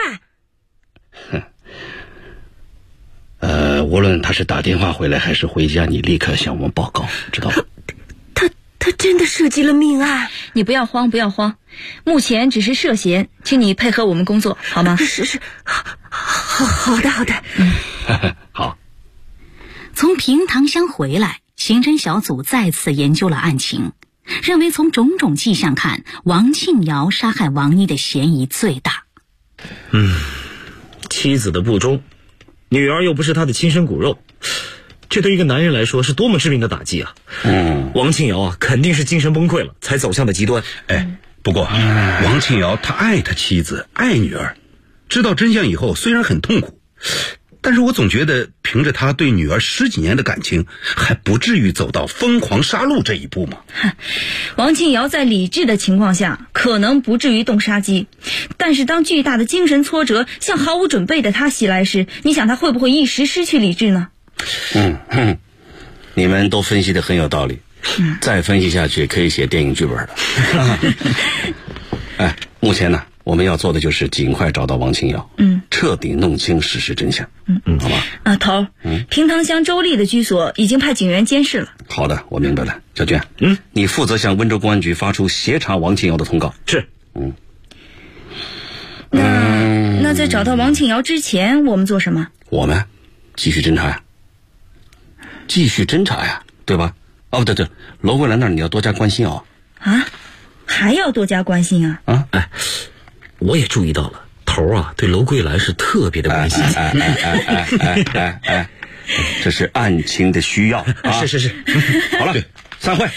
案？ 无论他是打电话回来还是回家，你立刻向我们报告，知道吗？ 他真的涉及了命案。 你不要慌，目前只是涉嫌，请你配合我们工作好吗？ 是，好的。 好。 从平塘乡回来，刑侦小组再次研究了案情，认为从种种迹象看，王庆瑶杀害王妮的嫌疑最大。 妻子的不忠，女儿又不是他的亲生骨肉，这对一个男人来说是多么致命的打击啊！王庆瑶肯定是精神崩溃了，才走向的极端。 不过王庆瑶他爱他妻子，爱女儿，知道真相以后虽然很痛苦，但是我总觉得凭着他对女儿10几年的感情，还不至于走到疯狂杀戮这一步嘛。 王庆瑶在理智的情况下可能不至于动杀机，但是当巨大的精神挫折向毫无准备的他袭来时，你想他会不会一时失去理智呢？ 你们都分析得很有道理，再分析下去可以写电影剧本了。目前呢，我们要做的就是尽快找到王庆瑶，彻底弄清事实真相。好吧。 头，平塘乡周丽的居所已经派警员监视了。 好的，我明白了。小娟，你负责向温州公安局发出协查王庆瑶的通告。 是。 那在找到王庆瑶之前，我们做什么？ 我们继续侦查呀，对吧？对，罗桂兰那儿你要多加关心哦。 还要多加关心啊？ 我也注意到了，头对罗桂兰是特别的关心。 这是案情的需要啊。 是。 好了，散会。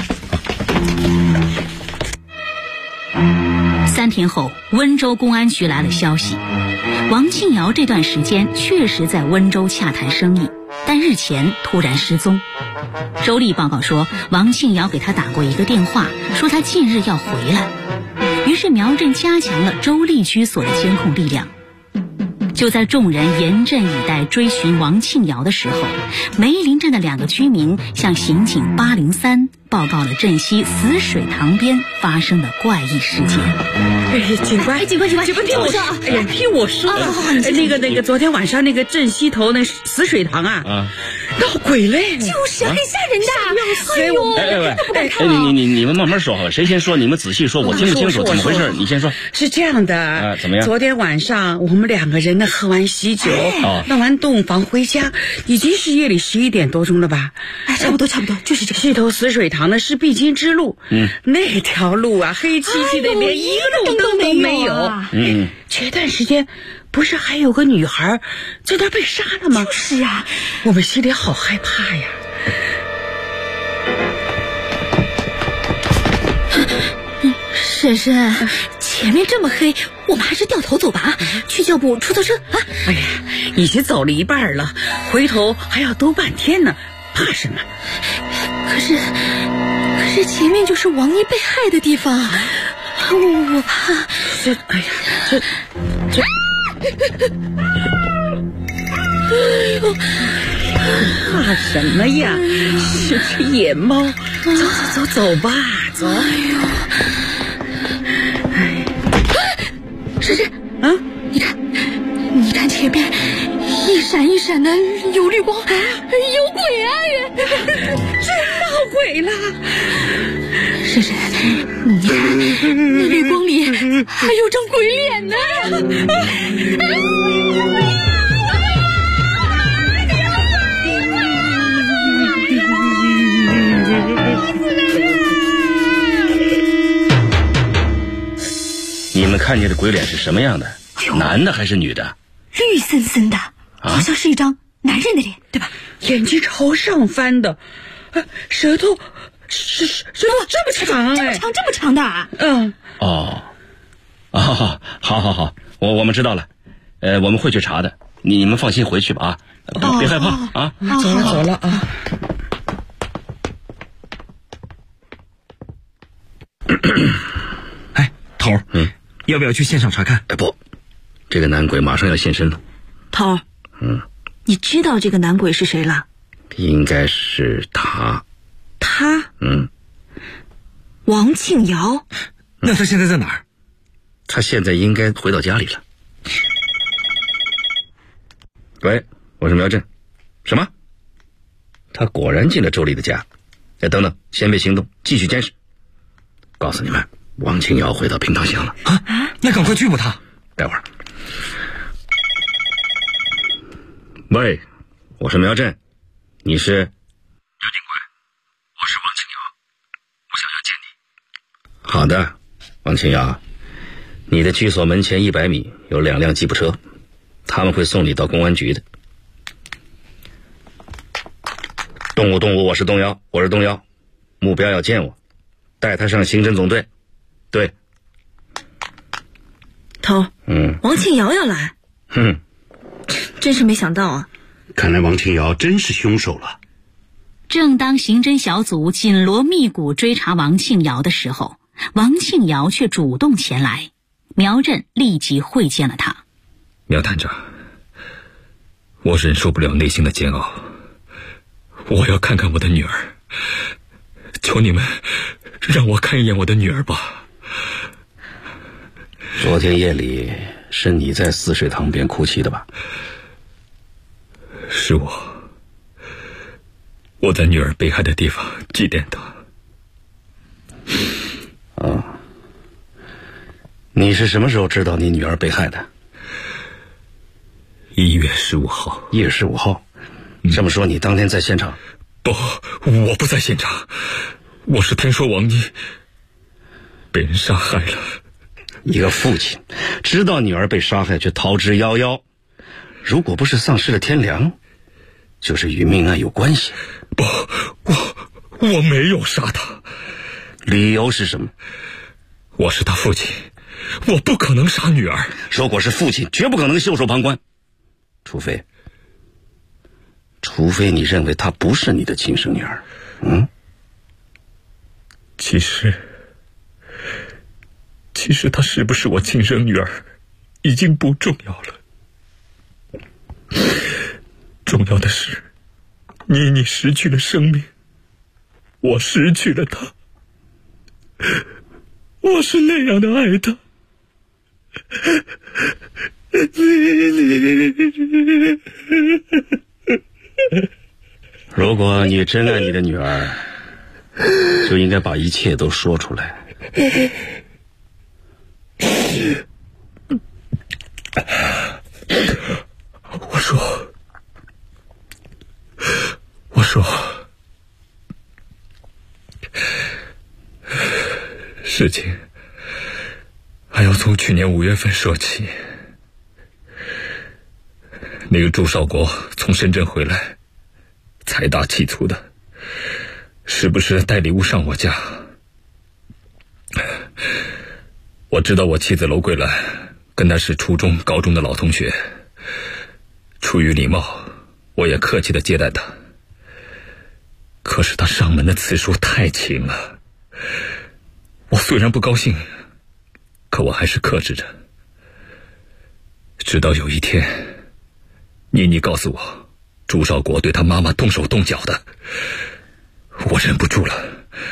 3天后，温州公安局来了消息，王庆瑶这段时间确实在温州洽谈生意，但日前突然失踪。周丽报告说，王庆瑶给他打过一个电话，说他近日要回来。于是苗镇加强了周丽居所的监控力量。就在众人严阵以待追寻王庆瑶的时候，梅林镇的2个居民向刑警803报告了镇西死水塘边发生的怪异事件。 警官，听我说啊！听我说，那个，昨天晚上那个镇西头那死水塘闹鬼嘞！ 就是很吓人的， 哎呦， 都不敢看。 你们慢慢说好，谁先说？你们仔细说，我听不清楚怎么回事。你先说。 是这样的， 怎么样？ 昨天晚上我们2个人呢喝完喜酒，弄完洞房回家，已经是夜里11点多钟了吧？ 差不多，就是这个西头死水塘呢是必经之路，那条路黑漆漆的，连一个路灯都没有。前段时间不是还有个女孩在那被杀了吗？ 就是啊， 我们心里好害怕呀。 婶婶，前面这么黑，我们还是掉头走吧，去叫部出租车啊！ 哎呀，已经走了一半了，回头还要兜半天呢，怕什么？ 可是前面就是王妮被害的地方，我怕。 怕什么呀？是只野猫。走吧，走。 是啊，你看前面一闪一闪的有绿光，有鬼啊！ 真闹鬼了！ 婶婶，你看那绿光里还有张鬼脸呢！ 你们看见的鬼脸是什么样的？男的还是女的？ 绿森森的，好像是一张男人的脸，对吧？ 眼睛朝上翻的，舌头这么长， 这么长的啊！ 好，我们知道了，我们会去查的，你们放心回去吧啊，别害怕啊。 走了啊。 哎，头儿，要不要去现场查看？ 不，这个男鬼马上要现身了。 头，你知道这个男鬼是谁了？ 应该是他。 他？王庆瑶。 那他现在在哪儿？ 他现在应该回到家里了。喂，我是苗振。什么？他果然进了周丽的家。等等，先别行动，继续监视。告诉你们，王庆瑶回到平塘乡了。 那赶快拘捕他。 待会儿。喂，我是苗振，你是？刘警官，我是王庆瑶，我想要见你。好的，王庆瑶，你的居所门前100米有2辆吉普车，他们会送你到公安局的。动物，我是东瑶，目标要见我，带他上刑侦总队。对。 头，王庆瑶要来。真是没想到啊！ 看来王庆瑶真是凶手了。 正当刑侦小组紧锣密鼓追查王庆瑶的时候，王庆瑶却主动前来。苗振立即会见了他。 苗探长，我忍受不了内心的煎熬，我要看看我的女儿，求你们让我看一眼我的女儿吧。 昨天夜里是你在泗水塘边哭泣的吧？ 是我在女儿被害的地方祭奠她。 你是什么时候知道你女儿被害的 ？1月15号。 1月15号？这么说你当天在现场？ 不，我不在现场，我是听说王妮被人杀害了。 一个父亲知道女儿被杀害却逃之夭夭，如果不是丧失了天良，就是与命案有关系。 不，我没有杀她。 理由是什么？ 我是他父亲，我不可能杀女儿。 如果是父亲，绝不可能袖手旁观，除非你认为她不是你的亲生女儿。 其实她是不是我亲生女儿已经不重要了，重要的是妮妮失去了生命，我失去了她，我是那样的爱她。 如果你真爱你的女儿，就应该把一切都说出来。 我说，事情还要从去年5月份说起。那个朱少国从深圳回来，财大气粗的，时不时带礼物上我家。我知道我妻子娄桂兰跟他是初中高中的老同学，出于礼貌，我也客气地接待他。可是他上门的次数太勤了，我虽然不高兴，可我还是克制着。直到有一天，妮妮告诉我朱少国对他妈妈动手动脚的，我忍不住了，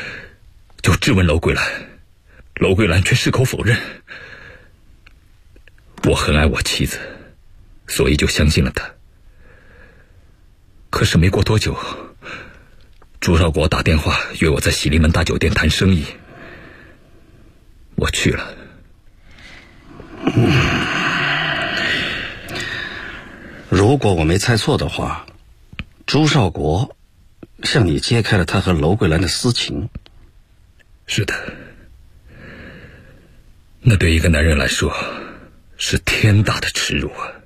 就质问娄桂兰，娄桂兰却矢口否认。 我很爱我妻子，所以就相信了她。可是没过多久，朱少国打电话约我在喜临门大酒店谈生意，我去了。 如果我没猜错的话，朱少国向你揭开了他和娄桂兰的私情。 是的，那对一个男人来说是天大的耻辱啊！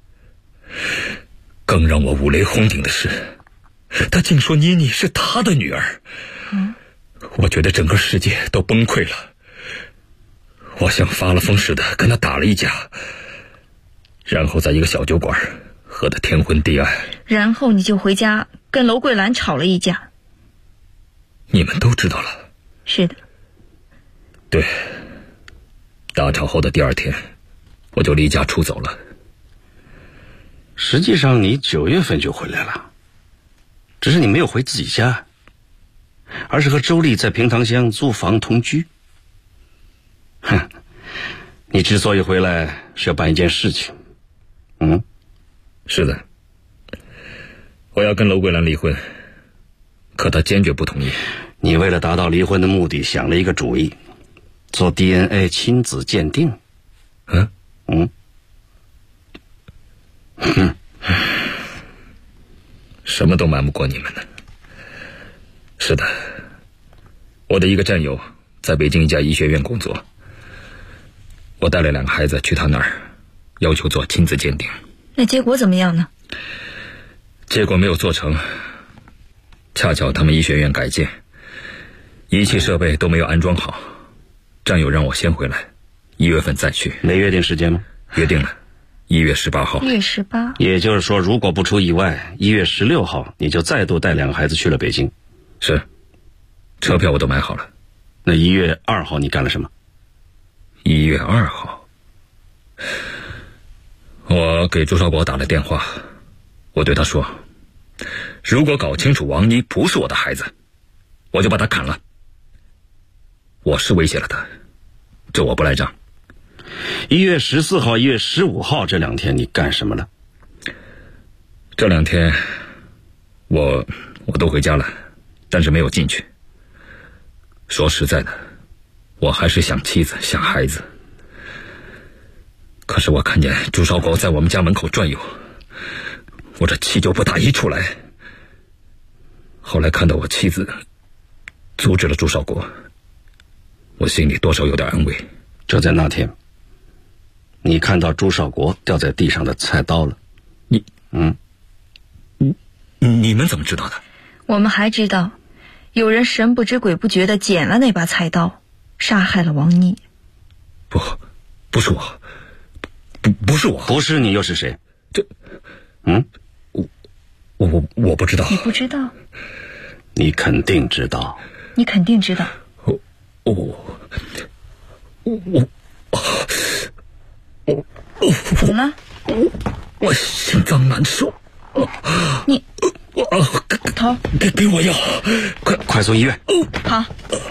更让我五雷轰顶的是，他竟说妮妮是他的女儿。我觉得整个世界都崩溃了，我像发了疯似的跟他打了一架，然后在一个小酒馆喝得天昏地暗。 然后你就回家跟娄桂兰吵了一架。 你们都知道了？ 是的。 对，大吵后的第2天，我就离家出走了。 实际上你9月份就回来了，只是你没有回自己家，而是和周丽在平塘乡租房同居。哼，你之所以回来是要办一件事情。 是的，我要跟娄桂兰离婚，可她坚决不同意。 你为了达到离婚的目的，想了一个主意，做 DNA 亲子鉴定。 什么都瞒不过你们的。是的，我的一个战友在北京一家医学院工作，我带了2个孩子去他那儿，要求做亲子鉴定。 那结果怎么样呢？ 结果没有做成，恰巧他们医学院改建，仪器设备都没有安装好，战友让我先回来，1月份再去。 没约定时间吗？ 约定了，1月18号。 1月18。 也就是说，如果不出意外，1月16号你就再度带2个孩子去了北京。 是，车票我都买好了。 那1月2号你干了什么 ？1月2号，我给朱少国打了电话，我对他说，如果搞清楚王妮不是我的孩子，我就把他砍了。我是威胁了他，这我不赖账。 1月14号、1月15号这2天你干什么了？ 这2天我都回家了，但是没有进去。说实在的，我还是想妻子想孩子。可是我看见朱少国在我们家门口转悠，我这气就不打一处来。后来看到我妻子阻止了朱少国，我心里多少有点安慰。 就在那天，你看到朱少国掉在地上的菜刀了。 你们怎么知道的？ 我们还知道有人神不知鬼不觉地捡了那把菜刀，杀害了王妮。 不是我，不是我。 不是你又是谁？ 我不知道。 你不知道？ 你肯定知道。 你肯定知道。怎么了？ 我心脏难受。 你头给我药， 快送医院。 好。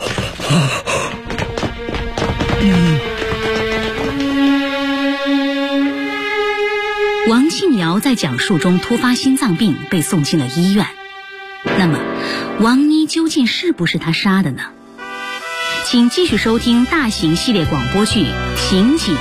王庆瑶在讲述中突发心脏病被送进了医院。那么，王妮究竟是不是他杀的呢？请继续收听大型系列广播剧《刑警803》。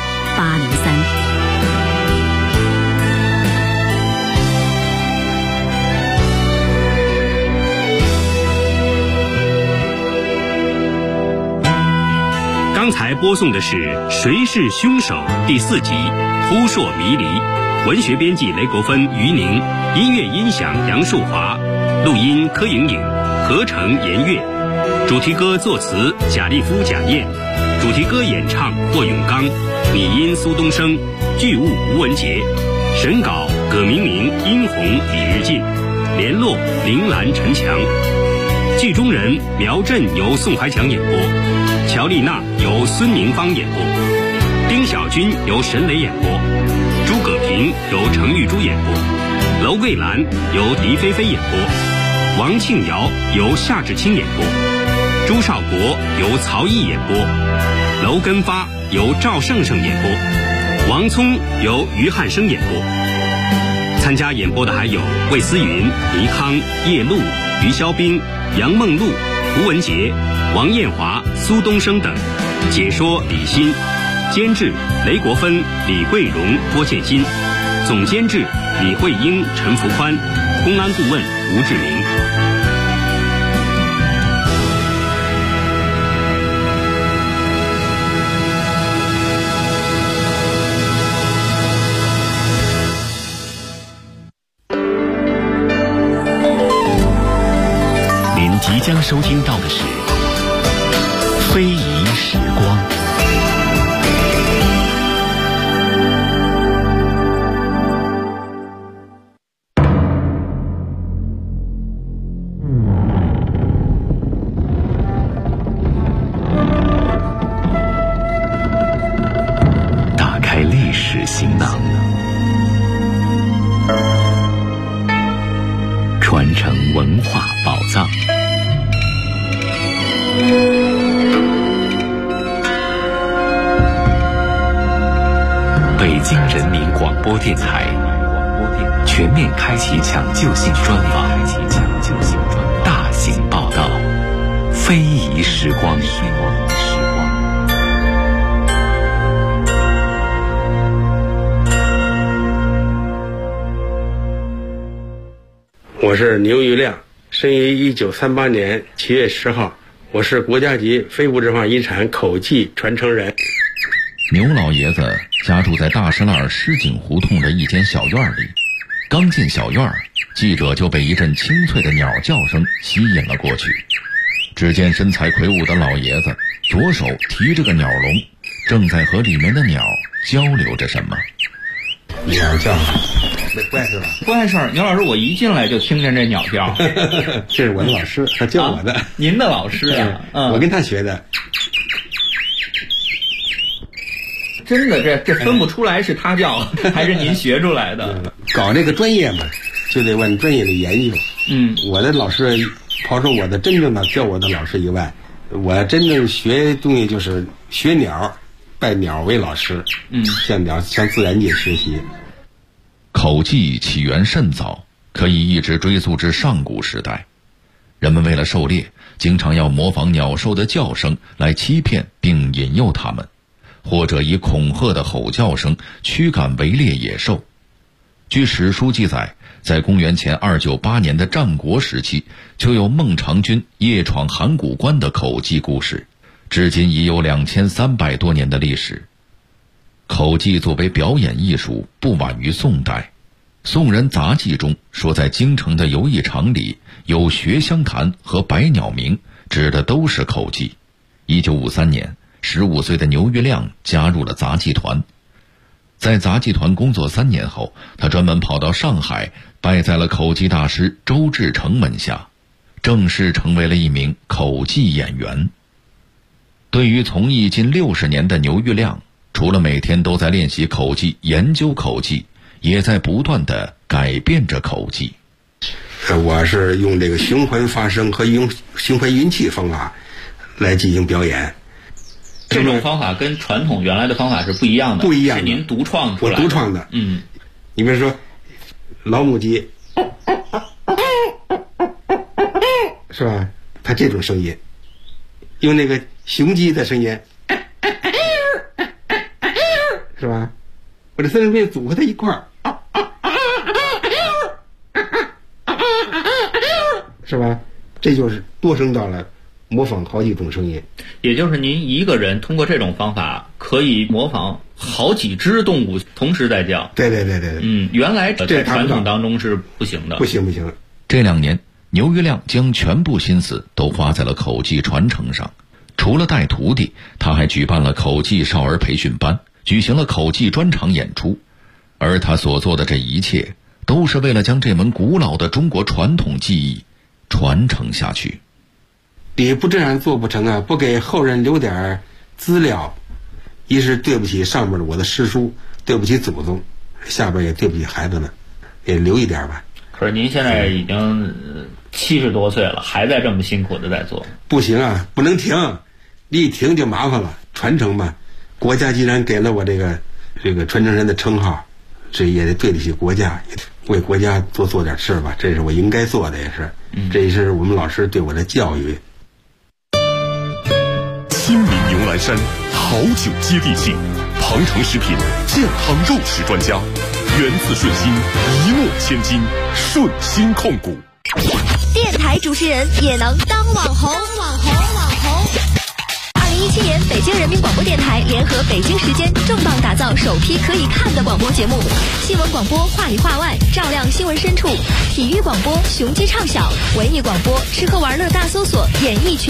刚才播送的是《谁是凶手》第4集《扑朔迷离》，文学编辑雷国芬、于宁，音乐音响杨树华，录音柯莹莹，合成严月，主题歌作词贾立夫、贾燕，主题歌演唱霍永刚，拟音苏东升，剧务吴文杰，审稿葛明明、殷红、李日进，联络铃兰、陈强。剧中人苗振由宋怀强演播，乔丽娜由孙宁芳演播，丁小军由沈磊演播，诸葛平由程玉珠演播，娄桂兰由狄菲菲演播，王庆瑶由夏志清演播，朱少国由曹毅演播，娄根发由赵胜胜演播， 王聪由于汉生演播。参加演播的还有魏思云、倪康、叶璐、于肖斌、杨梦露、胡文杰、王艳华、苏东升等。解说李欣，监制雷国芬、李桂荣、郭建新，总监制李慧英、陈福宽，公安顾问吴志明。 您即将收听到的是《非遗时光》。打开历史行囊，传承文化宝藏。北京人民广播电台全面开启抢救性专访，大型报道，非遗时光。 我是牛玉亮，生于1938年7月10号，我是国家级非物质文化遗产口技传承人。 牛老爷子家住在大石栏狮井胡同的一间小院里，刚进小院，记者就被一阵清脆的鸟叫声吸引了过去。只见身材魁梧的老爷子左手提着个鸟笼，正在和里面的鸟交流着什么。 鸟叫没怪事吧？ 不碍事儿，牛老师，我一进来就听见这鸟叫。 这是我的老师，他教我的。 您的老师啊？ 我跟他学的。 真的，这分不出来是他教还是您学出来的。 搞这个专业嘛，就得问专业的研究。我的老师，抛出我的真正的教我的老师以外，我真正学东西就是学鸟，拜鸟为老师。向自然界学习。 口技起源甚早，可以一直追溯至上古时代。人们为了狩猎，经常要模仿鸟兽的叫声来欺骗并引诱它们，或者以恐吓的吼叫声驱赶围猎野兽。据史书记载，在公元前298年的战国时期，就有孟尝君夜闯函谷关的口技故事，至今已有2300多年的历史。口技作为表演艺术，不晚于宋代。宋人杂记中说，在京城的游艺场里有学香坛和百鸟鸣，指的都是口技。1953年，15岁的牛玉亮加入了杂技团。在杂技团工作3年后，他专门跑到上海，拜在了口技大师周志成门下，正式成为了一名口技演员。对于从艺近60年的牛玉亮，除了每天都在练习口技、研究口技，也在不断地改变着口技。 我是用这个循环发声和用循环运气方法来进行表演。 这种方法跟传统原来的方法是不一样的， 不一样的， 是您独创出来的。 我独创的。你比如说老母鸡，是吧？它这种声音，用那个雄鸡的声音，是吧？我这三声变组合在一块儿，是吧？这就是多声道了，模仿好几种声音。 也就是您一个人通过这种方法可以模仿好几只动物同时在叫。 对。 原来在传统当中是不行的。 不行。 这2年，牛玉亮将全部心思都花在了口技传承上。除了带徒弟，他还举办了口技少儿培训班，举行了口技专场演出。而他所做的这一切，都是为了将这门古老的中国传统技艺传承下去。 你不这样做不成啊！不给后人留点资料，一是对不起上面的我的师叔，对不起祖宗，下边也对不起孩子们，也留一点吧。 可是您现在已经70多岁了，还在这么辛苦的在做。 不行啊，不能停，你一停就麻烦了。传承嘛，国家既然给了我这个这个传承人的称号，这也得对得起国家，也为国家做点事吧，这是我应该做的，也是，这也是我们老师对我的教育。 亲民牛栏山，好酒接地气，庞城食品健康肉食专家，源自顺心，一诺千金，顺心控股。 电台主持人也能当网红。2017年，北京人民广播电台联合北京时间重磅打造首批可以看的广播节目，新闻广播话里话外，照亮新闻深处；体育广播雄鸡唱晓，文艺广播吃喝玩乐大搜索，演艺群。